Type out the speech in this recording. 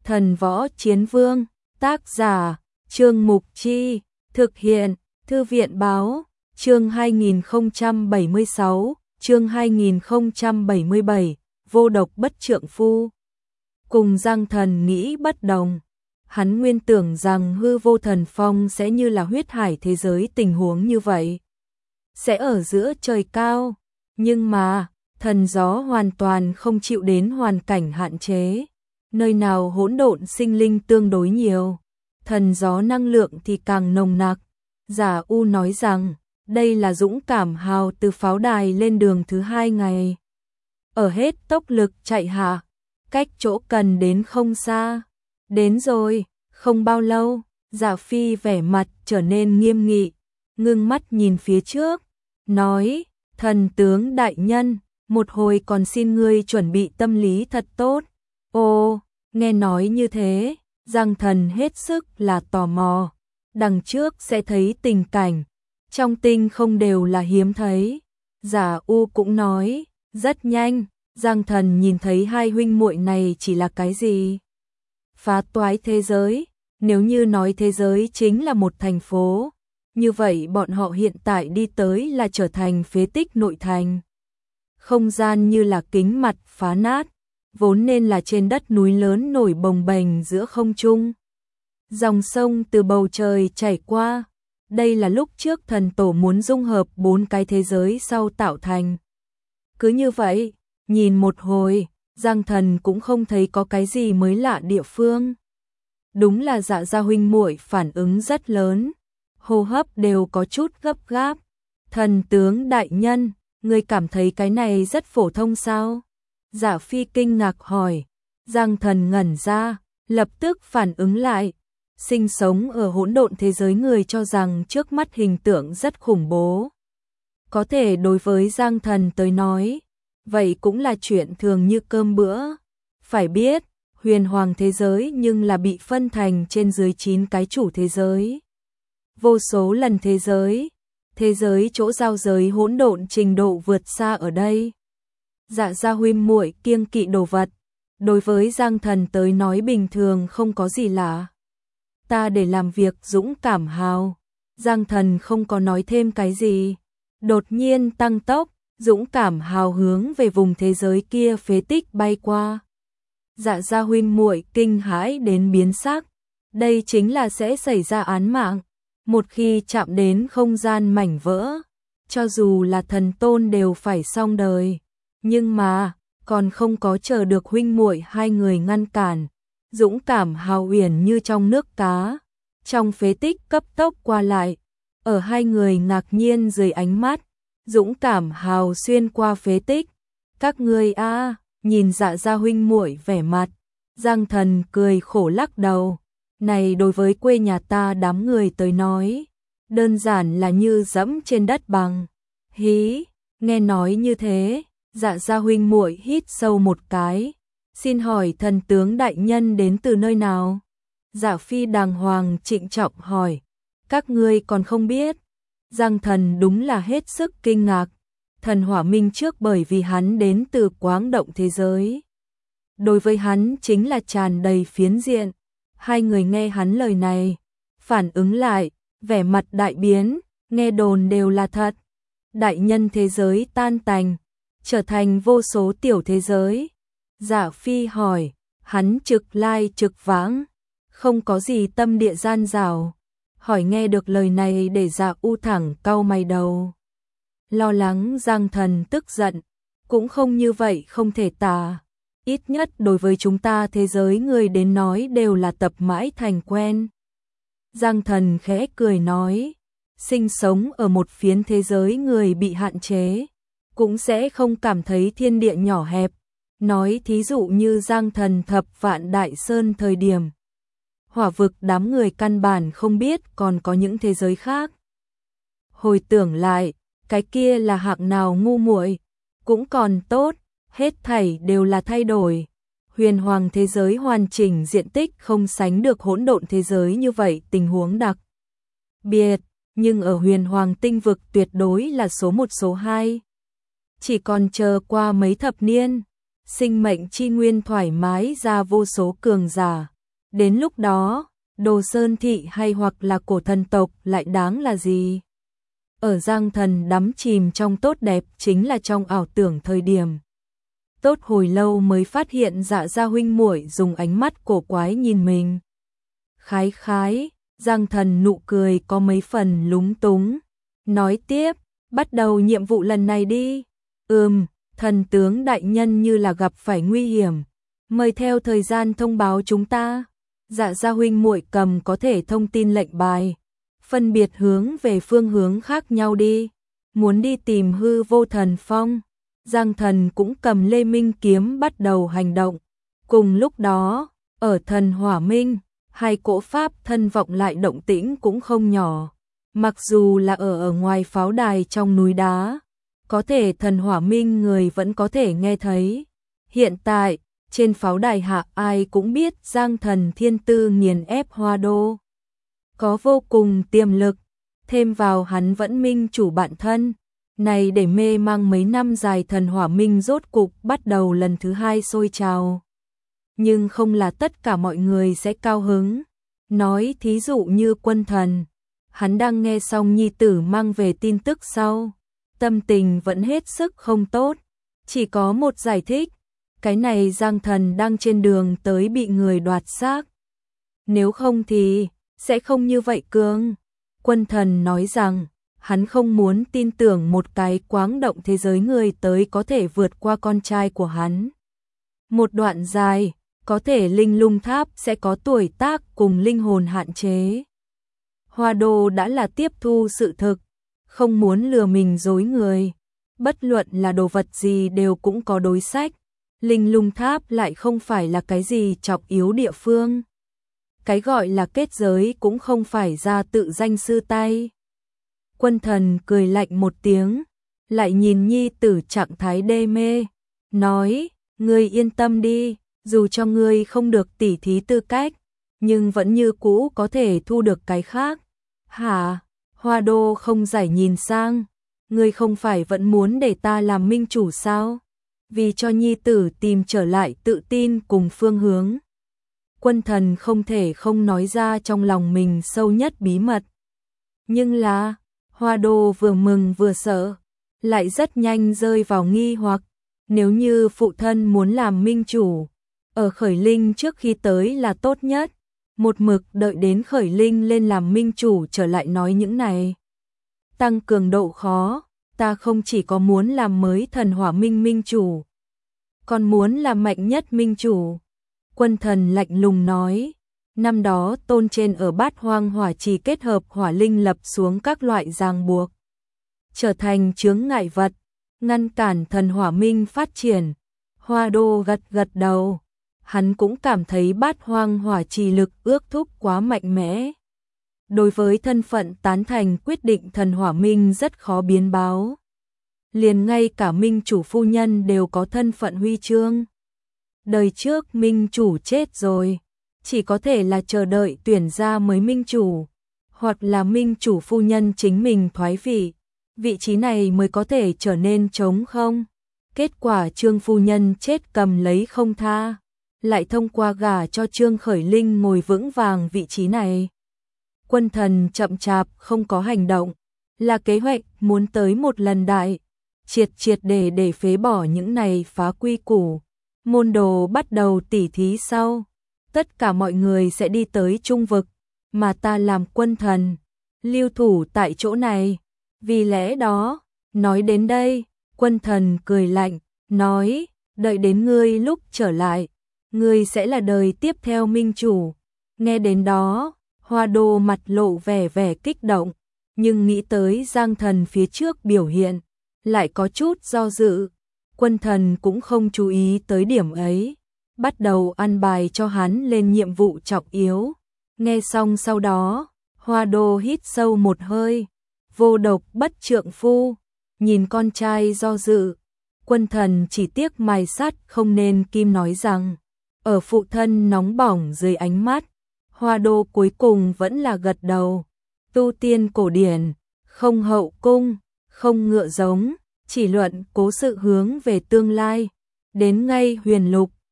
Thần võ chiến vương, tác giả, Trương Mục Chi, thực hiện, Thư viện báo, chương 2076, chương 2077, vô độc bất trượng phu. Cùng Giang Thần nghĩ bất đồng. Hắn nguyên tưởng rằng hư vô thần phong sẽ như là huyết hải thế giới tình huống như vậy. Sẽ ở giữa trời cao, nhưng mà, thần gió hoàn toàn không chịu đến hoàn cảnh hạn chế. Nơi nào hỗn độn sinh linh tương đối nhiều, thần gió năng lượng thì càng nồng nặc. Giả U nói rằng, đây là dũng cảm hào từ pháo đài lên đường thứ 2 ngày. Ở hết tốc lực chạy hạ, cách chỗ cần đến không xa. Đến rồi, không bao lâu, Dạ Phi vẻ mặt trở nên nghiêm nghị, ngưng mắt nhìn phía trước, nói, thần tướng đại nhân, một hồi còn xin ngươi chuẩn bị tâm lý thật tốt. Ồ, nghe nói như thế, Giang Thần hết sức là tò mò, đằng trước sẽ thấy tình cảnh, trong tinh không đều là hiếm thấy. Giả U cũng nói, rất nhanh, Giang Thần nhìn thấy hai huynh muội này chỉ là cái gì? Phá toái thế giới, nếu như nói thế giới chính là một thành phố, như vậy bọn họ hiện tại đi tới là trở thành phế tích nội thành. Không gian như là kính mặt phá nát, vốn nên là trên đất núi lớn nổi bồng bềnh giữa không trung. Dòng sông từ bầu trời chảy qua, đây là lúc trước thần tổ muốn dung hợp 4 cái thế giới sau tạo thành. Cứ như vậy, nhìn một hồi, Giang Thần cũng không thấy có cái gì mới lạ địa phương. Đúng là Dạ gia huynh muội phản ứng rất lớn, hô hấp đều có chút gấp gáp. Thần tướng đại nhân, ngươi cảm thấy cái này rất phổ thông sao? Dạ Phi kinh ngạc hỏi. Giang Thần ngẩn ra, lập tức phản ứng lại. Sinh sống ở hỗn độn thế giới người cho rằng trước mắt hình tượng rất khủng bố. Có thể đối với Giang Thần tới nói, vậy cũng là chuyện thường như cơm bữa. Phải biết, huyền hoàng thế giới nhưng là bị phân thành trên dưới 9 cái chủ thế giới. Vô số lần thế giới chỗ giao giới hỗn độn trình độ vượt xa ở đây. Dạ gia huynh muội kiêng kỵ đồ vật, đối với Giang Thần tới nói bình thường không có gì lạ. Ta để làm việc dũng cảm hào. Giang Thần không có nói thêm cái gì, đột nhiên tăng tốc, dũng cảm hào hướng về vùng thế giới kia phế tích bay qua. Dạ gia huynh muội kinh hãi đến biến sắc, đây chính là sẽ xảy ra án mạng. Một khi chạm đến không gian mảnh vỡ, cho dù là thần tôn đều phải xong đời. Nhưng mà, còn không có chờ được huynh muội hai người ngăn cản, dũng cảm hào uyển như trong nước cá, trong phế tích cấp tốc qua lại. Ở hai người ngạc nhiên dưới ánh mắt, dũng cảm hào xuyên qua phế tích. Các ngươi a, nhìn Dạ gia huynh muội vẻ mặt, Giang Thần cười khổ lắc đầu. Này đối với quê nhà ta đám người tới nói, đơn giản là như dẫm trên đất bằng. Hí, nghe nói như thế, Dạ gia huynh muội hít sâu một cái. Xin hỏi thần tướng đại nhân đến từ nơi nào? Dạ Phi đàng hoàng trịnh trọng hỏi. Các ngươi còn không biết. Giang Thần đúng là hết sức kinh ngạc. Thần hỏa minh trước bởi vì hắn đến từ quáng động thế giới. Đối với hắn chính là tràn đầy phiến diện. Hai người nghe hắn lời này, phản ứng lại, vẻ mặt đại biến, nghe đồn đều là thật. Đại nhân thế giới tan tành, trở thành vô số tiểu thế giới. Dạ Phi hỏi, hắn trực lai trực vãng, không có gì tâm địa gian dảo. Hỏi nghe được lời này để Dạ U thẳng cau mày đầu. Lo lắng Giang Thần tức giận, cũng không như vậy không thể tả. Ít nhất đối với chúng ta thế giới người đến nói đều là tập mãi thành quen. Giang Thần khẽ cười nói, sinh sống ở một phiến thế giới người bị hạn chế, cũng sẽ không cảm thấy thiên địa nhỏ hẹp. Nói thí dụ như Giang Thần thập vạn đại sơn thời điểm. Hỏa vực đám người căn bản không biết còn có những thế giới khác. Hồi tưởng lại, cái kia là hạng nào ngu muội, cũng còn tốt. Hết thảy đều là thay đổi. Huyền hoàng thế giới hoàn chỉnh diện tích không sánh được hỗn độn thế giới như vậy tình huống đặc biệt, nhưng ở huyền hoàng tinh vực tuyệt đối là số 1 số 2. Chỉ còn chờ qua mấy thập niên, sinh mệnh chi nguyên thoải mái ra vô số cường giả, Đến lúc đó, Đồ Sơn Thị hay hoặc là cổ thần tộc lại đáng là gì? Ở Giang Thần đắm chìm trong tốt đẹp chính là trong ảo tưởng thời điểm. Tốt hồi lâu mới phát hiện Dạ Gia huynh muội dùng ánh mắt cổ quái nhìn mình. Khái khái, Giang Thần nụ cười có mấy phần lúng túng. Nói tiếp, bắt đầu nhiệm vụ lần này đi. Thần tướng đại nhân như là gặp phải nguy hiểm. Mời theo thời gian thông báo chúng ta. Dạ Gia huynh muội cầm có thể thông tin lệnh bài. Phân biệt hướng về phương hướng khác nhau đi. Muốn đi tìm Hư Vô Thần Phong. Giang Thần cũng cầm Lê Minh kiếm bắt đầu hành động. Cùng lúc đó, ở Thần Hỏa Minh, hai cỗ pháp thân vọng lại động tĩnh cũng không nhỏ. Mặc dù là ở ngoài pháo đài trong núi đá, có thể Thần Hỏa Minh người vẫn có thể nghe thấy. Hiện tại, trên pháo đài hạ ai cũng biết Giang Thần thiên tư nghiền ép Hoa Đô. Có vô cùng tiềm lực, thêm vào hắn vẫn minh chủ bản thân. Này để mê mang mấy năm dài Thần Hỏa Minh rốt cục bắt đầu lần thứ 2 sôi trào. Nhưng không là tất cả mọi người sẽ cao hứng. Nói thí dụ như Quân Thần, hắn đang nghe xong nhi tử mang về tin tức sau. Tâm tình vẫn hết sức không tốt. Chỉ có một giải thích. Cái này Giang Thần đang trên đường tới bị người đoạt xác. Nếu không thì sẽ không như vậy cương. Quân Thần nói rằng hắn không muốn tin tưởng một cái quáng động thế giới người tới có thể vượt qua con trai của hắn. Một đoạn dài, có thể linh lung tháp sẽ có tuổi tác cùng linh hồn hạn chế. Hoa Đô đã là tiếp thu sự thực, không muốn lừa mình dối người. Bất luận là đồ vật gì đều cũng có đối sách. Linh lung tháp lại không phải là cái gì trọng yếu địa phương. Cái gọi là kết giới cũng không phải ra tự danh sư tay. Quân Thần cười lạnh một tiếng, lại nhìn nhi tử trạng thái đê mê, nói, ngươi yên tâm đi, dù cho ngươi không được tỉ thí tư cách, nhưng vẫn như cũ có thể thu được cái khác. Hả? Hoa Đô không giải nhìn sang, ngươi không phải vẫn muốn để ta làm minh chủ sao? Vì cho nhi tử tìm trở lại tự tin cùng phương hướng. Quân Thần không thể không nói ra trong lòng mình sâu nhất bí mật. Nhưng là, Hoa Đô vừa mừng vừa sợ, lại rất nhanh rơi vào nghi hoặc. Nếu như phụ thân muốn làm minh chủ, ở Khởi Linh trước khi tới là tốt nhất. Một mực đợi đến Khởi Linh lên làm minh chủ trở lại nói những này. Tăng cường độ khó, ta không chỉ có muốn làm mới Thần Hỏa Minh minh chủ, còn muốn làm mạnh nhất minh chủ. Quân Thần lạnh lùng nói, năm đó Tôn trên ở Bát Hoang Hỏa Trì kết hợp hỏa linh lập xuống các loại ràng buộc, trở thành chướng ngại vật, ngăn cản Thần Hỏa Minh phát triển. Hoa Đô gật gật đầu, hắn cũng cảm thấy Bát Hoang Hỏa Trì lực ước thúc quá mạnh mẽ. Đối với thân phận tán thành quyết định Thần Hỏa Minh rất khó biến báo. Liền ngay cả minh chủ phu nhân đều có thân phận huy chương. Đời trước minh chủ chết rồi, chỉ có thể là chờ đợi tuyển ra mới minh chủ, hoặc là minh chủ phu nhân chính mình thoái vị, vị trí này mới có thể trở nên trống không. Kết quả Trương phu nhân chết cầm lấy không tha, lại thông qua gả cho Trương Khởi Linh ngồi vững vàng vị trí này. Quân Thần chậm chạp không có hành động, là kế hoạch muốn tới một lần đại triệt để phế bỏ những này phá quy củ. Môn đồ bắt đầu tỉ thí sau, tất cả mọi người sẽ đi tới trung vực, mà ta làm Quân Thần, lưu thủ tại chỗ này. Vì lẽ đó, nói đến đây, Quân Thần cười lạnh, nói, đợi đến ngươi lúc trở lại, ngươi sẽ là đời tiếp theo minh chủ. Nghe đến đó, Hoa Đô mặt lộ vẻ kích động, nhưng nghĩ tới Giang Thần phía trước biểu hiện, lại có chút do dự. Quân Thần cũng không chú ý tới điểm ấy, bắt đầu ăn bài cho hắn lên nhiệm vụ trọng yếu. Nghe xong sau đó, Hoa Đô hít sâu một hơi, vô độc bất trượng phu, nhìn con trai do dự. Quân Thần chỉ tiếc mài sắt không nên kim nói rằng, ở phụ thân nóng bỏng dưới ánh mắt, Hoa Đô cuối cùng vẫn là gật đầu. Tu tiên cổ điển, không hậu cung, không ngựa giống, chỉ luận cố sự hướng về tương lai. Đến ngay huyền lục,